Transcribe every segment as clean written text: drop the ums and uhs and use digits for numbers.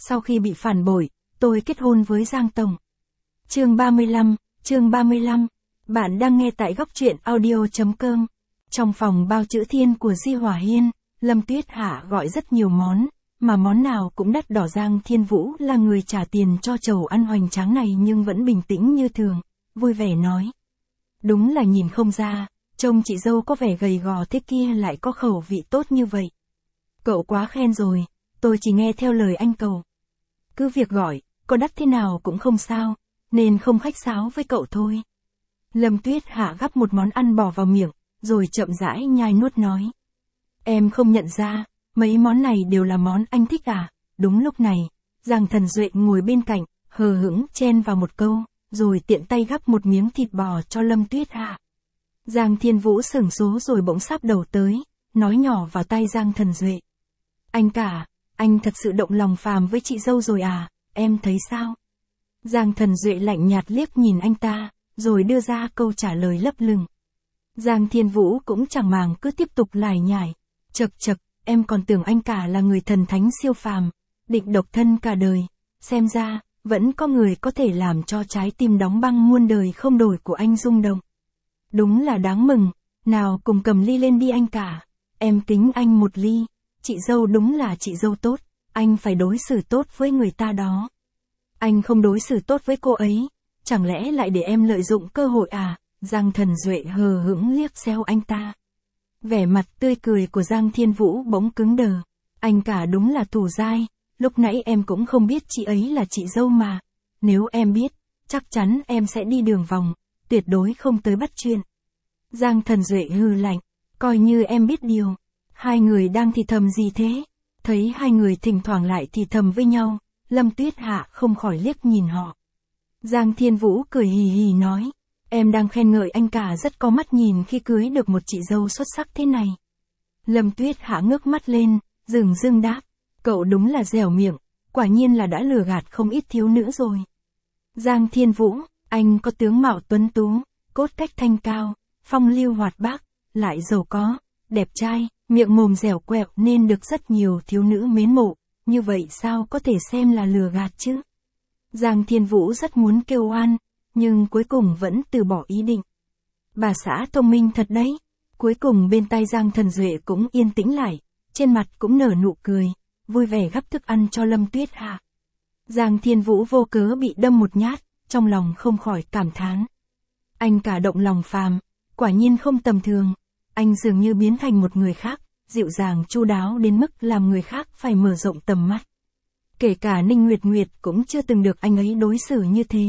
Sau khi bị phản bội, tôi kết hôn với Giang Tổng. Chương 35. Bạn đang nghe tại góc truyện audio.com. Trong phòng bao chữ thiên của Di Hòa Hiên, Lâm Tuyết Hạ gọi rất nhiều món, mà món nào cũng đắt đỏ. Giang Thiên Vũ là người trả tiền cho chầu ăn hoành tráng này nhưng vẫn bình tĩnh như thường, vui vẻ nói. Đúng là nhìn không ra, trông chị dâu có vẻ gầy gò thế kia lại có khẩu vị tốt như vậy. Cậu quá khen rồi, tôi chỉ nghe theo lời anh cậu. Cứ việc gọi, có đắt thế nào cũng không sao, nên không khách sáo với cậu thôi. Lâm Tuyết Hạ gắp một món ăn bỏ vào miệng, rồi chậm rãi nhai nuốt nói. Em không nhận ra, mấy món này đều là món anh thích à? Đúng lúc này, Giang Thần Duệ ngồi bên cạnh, hờ hững chen vào một câu, rồi tiện tay gắp một miếng thịt bò cho Lâm Tuyết Hạ. Giang Thiên Vũ sửng số rồi bỗng sắp đầu tới, nói nhỏ vào tai Giang Thần Duệ. Anh cả, anh thật sự động lòng phàm với chị dâu rồi à, em thấy sao? Giang Thần Duệ lạnh nhạt liếc nhìn anh ta, rồi đưa ra câu trả lời lấp lửng. Giang Thiên Vũ cũng chẳng màng cứ tiếp tục lải nhải. Chậc, em còn tưởng anh cả là người thần thánh siêu phàm, định độc thân cả đời. Xem ra, vẫn có người có thể làm cho trái tim đóng băng muôn đời không đổi của anh rung động. Đúng là đáng mừng, nào cùng cầm ly lên đi anh cả. Em kính anh một ly, chị dâu đúng là chị dâu tốt, anh phải đối xử tốt với người ta đó. Anh không đối xử tốt với cô ấy, chẳng lẽ lại để em lợi dụng cơ hội à? Giang Thần Duệ hờ hững liếc xéo anh ta. Vẻ mặt tươi cười của Giang Thiên Vũ bỗng cứng đờ. Anh cả đúng là thủ dai, lúc nãy em cũng không biết chị ấy là chị dâu mà. Nếu em biết, chắc chắn em sẽ đi đường vòng, tuyệt đối không tới bắt chuyện. Giang Thần Duệ hừ lạnh, coi như em biết điều. Hai người đang thì thầm gì thế? Thấy hai người thỉnh thoảng lại thì thầm với nhau, Lâm Tuyết Hạ không khỏi liếc nhìn họ. Giang Thiên Vũ cười hì hì nói, em đang khen ngợi anh cả rất có mắt nhìn khi cưới được một chị dâu xuất sắc thế này. Lâm Tuyết Hạ ngước mắt lên, dửng đáp, cậu đúng là dẻo miệng, quả nhiên là đã lừa gạt không ít thiếu nữ rồi. Giang Thiên Vũ, anh có tướng mạo tuấn tú, cốt cách thanh cao, phong lưu hoạt bát, lại giàu có, đẹp trai, miệng mồm dẻo quẹo nên được rất nhiều thiếu nữ mến mộ, như vậy sao có thể xem là lừa gạt chứ? Giang Thiên Vũ rất muốn kêu oan, nhưng cuối cùng vẫn từ bỏ ý định. Bà xã thông minh thật đấy. Cuối cùng bên tai Giang Thần Duệ cũng yên tĩnh lại, trên mặt cũng nở nụ cười, vui vẻ gắp thức ăn cho Lâm Tuyết Hạ. Giang Thiên Vũ vô cớ bị đâm một nhát, trong lòng không khỏi cảm thán. Anh cả động lòng phàm, quả nhiên không tầm thường. Anh dường như biến thành một người khác, dịu dàng chu đáo đến mức làm người khác phải mở rộng tầm mắt. Kể cả Ninh Nguyệt cũng chưa từng được anh ấy đối xử như thế.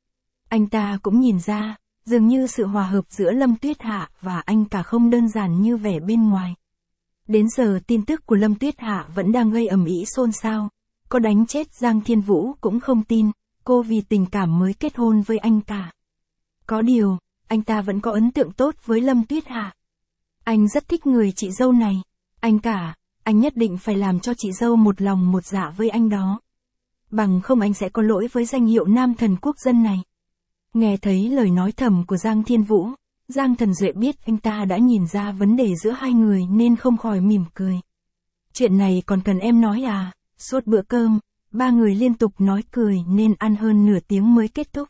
Anh ta cũng nhìn ra, dường như sự hòa hợp giữa Lâm Tuyết Hạ và anh cả không đơn giản như vẻ bên ngoài. Đến giờ tin tức của Lâm Tuyết Hạ vẫn đang gây ầm ĩ xôn xao, có đánh chết Giang Thiên Vũ cũng không tin, cô vì tình cảm mới kết hôn với anh cả. Có điều, anh ta vẫn có ấn tượng tốt với Lâm Tuyết Hạ. Anh rất thích người chị dâu này. Anh cả, anh nhất định phải làm cho chị dâu một lòng một dạ với anh đó. Bằng không anh sẽ có lỗi với danh hiệu nam thần quốc dân này. Nghe thấy lời nói thầm của Giang Thiên Vũ, Giang Thần Duệ biết anh ta đã nhìn ra vấn đề giữa hai người nên không khỏi mỉm cười. Chuyện này còn cần em nói à? Suốt bữa cơm, ba người liên tục nói cười nên ăn hơn nửa tiếng mới kết thúc.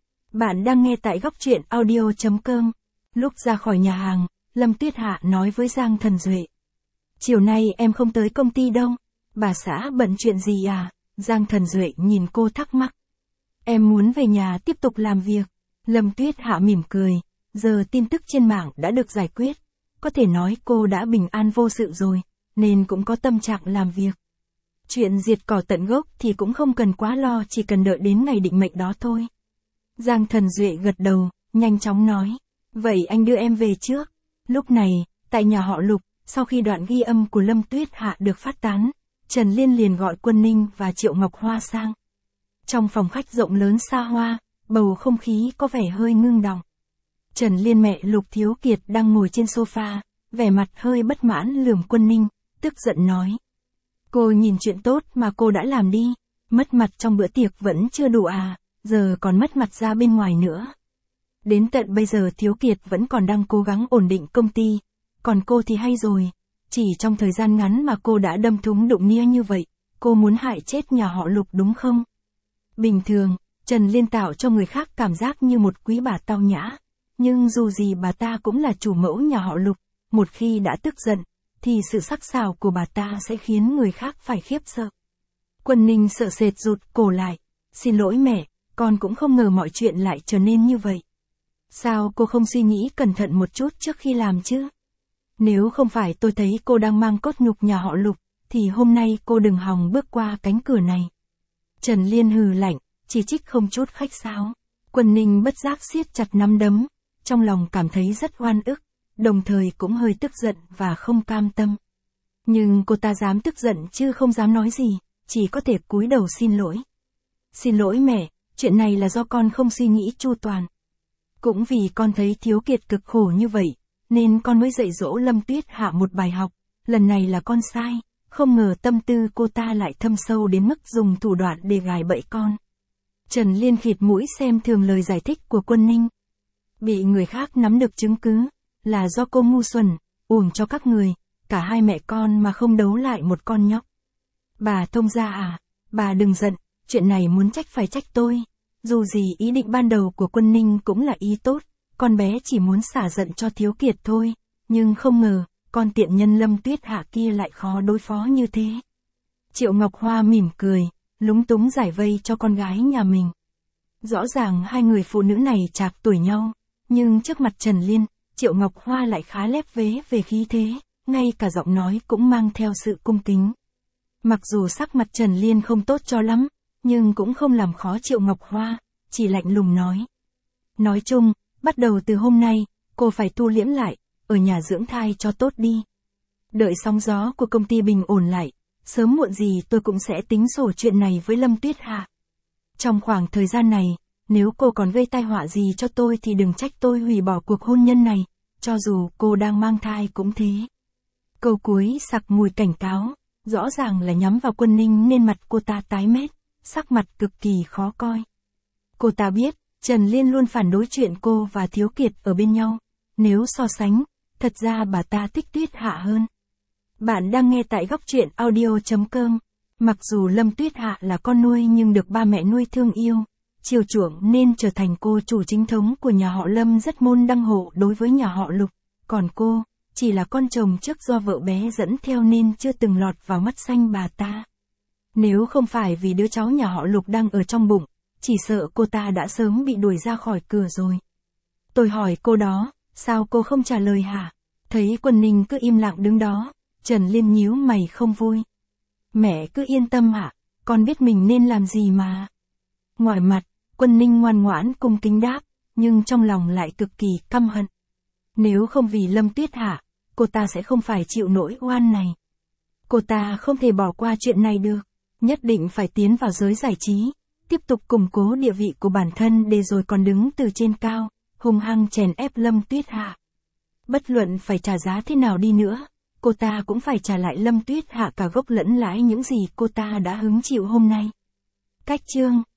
Bạn đang nghe tại góc truyện audio.com. Lúc ra khỏi nhà hàng, Lâm Tuyết Hạ nói với Giang Thần Duệ. Chiều nay em không tới công ty đâu. Bà xã bận chuyện gì à? Giang Thần Duệ nhìn cô thắc mắc. Em muốn về nhà tiếp tục làm việc. Lâm Tuyết Hạ mỉm cười. Giờ tin tức trên mạng đã được giải quyết. Có thể nói cô đã bình an vô sự rồi, nên cũng có tâm trạng làm việc. Chuyện diệt cỏ tận gốc thì cũng không cần quá lo, chỉ cần đợi đến ngày định mệnh đó thôi. Giang Thần Duệ gật đầu, nhanh chóng nói. Vậy anh đưa em về trước. Lúc này, tại nhà họ Lục, sau khi đoạn ghi âm của Lâm Tuyết Hạ được phát tán, Trần Liên liền gọi Quân Ninh và Triệu Ngọc Hoa sang. Trong phòng khách rộng lớn xa hoa, bầu không khí có vẻ hơi ngưng đọng. Trần Liên mẹ Lục Thiếu Kiệt đang ngồi trên sofa, vẻ mặt hơi bất mãn lườm Quân Ninh, tức giận nói. Cô nhìn chuyện tốt mà cô đã làm đi, mất mặt trong bữa tiệc vẫn chưa đủ à, giờ còn mất mặt ra bên ngoài nữa. Đến tận bây giờ Thiếu Kiệt vẫn còn đang cố gắng ổn định công ty, còn cô thì hay rồi, chỉ trong thời gian ngắn mà cô đã đâm thúng đụng nia như vậy, cô muốn hại chết nhà họ Lục đúng không? Bình thường, Trần Liên tạo cho người khác cảm giác như một quý bà tao nhã. Nhưng dù gì bà ta cũng là chủ mẫu nhà họ Lục, một khi đã tức giận, thì sự sắc sảo của bà ta sẽ khiến người khác phải khiếp sợ. Quân Ninh sợ sệt rụt cổ lại. Xin lỗi mẹ, con cũng không ngờ mọi chuyện lại trở nên như vậy. Sao cô không suy nghĩ cẩn thận một chút trước khi làm chứ? Nếu không phải tôi thấy cô đang mang cốt nhục nhà họ Lục, thì hôm nay cô đừng hòng bước qua cánh cửa này. Trần Liên hừ lạnh, chỉ trích không chút khách sáo. Quân Ninh bất giác siết chặt nắm đấm, trong lòng cảm thấy rất oan ức, đồng thời cũng hơi tức giận và không cam tâm. Nhưng cô ta dám tức giận chứ không dám nói gì, chỉ có thể cúi đầu xin lỗi. Xin lỗi mẹ, chuyện này là do con không suy nghĩ chu toàn. Cũng vì con thấy Thiếu Kiệt cực khổ như vậy, nên con mới dạy dỗ Lâm Tuyết Hạ một bài học. Lần này là con sai, không ngờ tâm tư cô ta lại thâm sâu đến mức dùng thủ đoạn để gài bẫy con. Trần Liên khịt mũi xem thường lời giải thích của Quân Ninh. Bị người khác nắm được chứng cứ, là do cô ngu xuẩn, uổng cho các người, cả hai mẹ con mà không đấu lại một con nhóc. Bà thông gia à, bà đừng giận, chuyện này muốn trách phải trách tôi. Dù gì ý định ban đầu của Quân Ninh cũng là ý tốt, con bé chỉ muốn xả giận cho Thiếu Kiệt thôi, nhưng không ngờ, con tiện nhân Lâm Tuyết Hạ kia lại khó đối phó như thế. Triệu Ngọc Hoa mỉm cười, lúng túng giải vây cho con gái nhà mình. Rõ ràng hai người phụ nữ này chạc tuổi nhau, nhưng trước mặt Trần Liên, Triệu Ngọc Hoa lại khá lép vế về khí thế, ngay cả giọng nói cũng mang theo sự cung kính. Mặc dù sắc mặt Trần Liên không tốt cho lắm, nhưng cũng không làm khó Triệu Ngọc Hoa, chỉ lạnh lùng nói. Nói chung, bắt đầu từ hôm nay, cô phải thu liễm lại, ở nhà dưỡng thai cho tốt đi. Đợi sóng gió của công ty bình ổn lại, sớm muộn gì tôi cũng sẽ tính sổ chuyện này với Lâm Tuyết Hạ. Trong khoảng thời gian này, nếu cô còn gây tai họa gì cho tôi thì đừng trách tôi hủy bỏ cuộc hôn nhân này, cho dù cô đang mang thai cũng thế. Câu cuối sặc mùi cảnh cáo, rõ ràng là nhắm vào Quân Ninh nên mặt cô ta tái mét, sắc mặt cực kỳ khó coi. Cô ta biết, Trần Liên luôn phản đối chuyện cô và Thiếu Kiệt ở bên nhau. Nếu so sánh, thật ra bà ta thích Tuyết Hạ hơn. Bạn đang nghe tại góc truyện audio.com. Mặc dù Lâm Tuyết Hạ là con nuôi nhưng được ba mẹ nuôi thương yêu, chiều chuộng nên trở thành cô chủ chính thống của nhà họ Lâm, rất môn đăng hộ đối với nhà họ Lục. Còn cô, chỉ là con chồng trước do vợ bé dẫn theo nên chưa từng lọt vào mắt xanh bà ta. Nếu không phải vì đứa cháu nhà họ Lục đang ở trong bụng, chỉ sợ cô ta đã sớm bị đuổi ra khỏi cửa rồi. Tôi hỏi cô đó, sao cô không trả lời hả? Thấy Quân Ninh cứ im lặng đứng đó, Trần Liên nhíu mày không vui. Mẹ cứ yên tâm ạ, con biết mình nên làm gì mà. Ngoài mặt, Quân Ninh ngoan ngoãn cung kính đáp, nhưng trong lòng lại cực kỳ căm hận. Nếu không vì Lâm Tuyết Hạ, cô ta sẽ không phải chịu nỗi oan này. Cô ta không thể bỏ qua chuyện này được, nhất định phải tiến vào giới giải trí, tiếp tục củng cố địa vị của bản thân để rồi còn đứng từ trên cao, hung hăng chèn ép Lâm Tuyết Hạ. Bất luận phải trả giá thế nào đi nữa, cô ta cũng phải trả lại Lâm Tuyết Hạ cả gốc lẫn lãi những gì cô ta đã hứng chịu hôm nay. Cách chương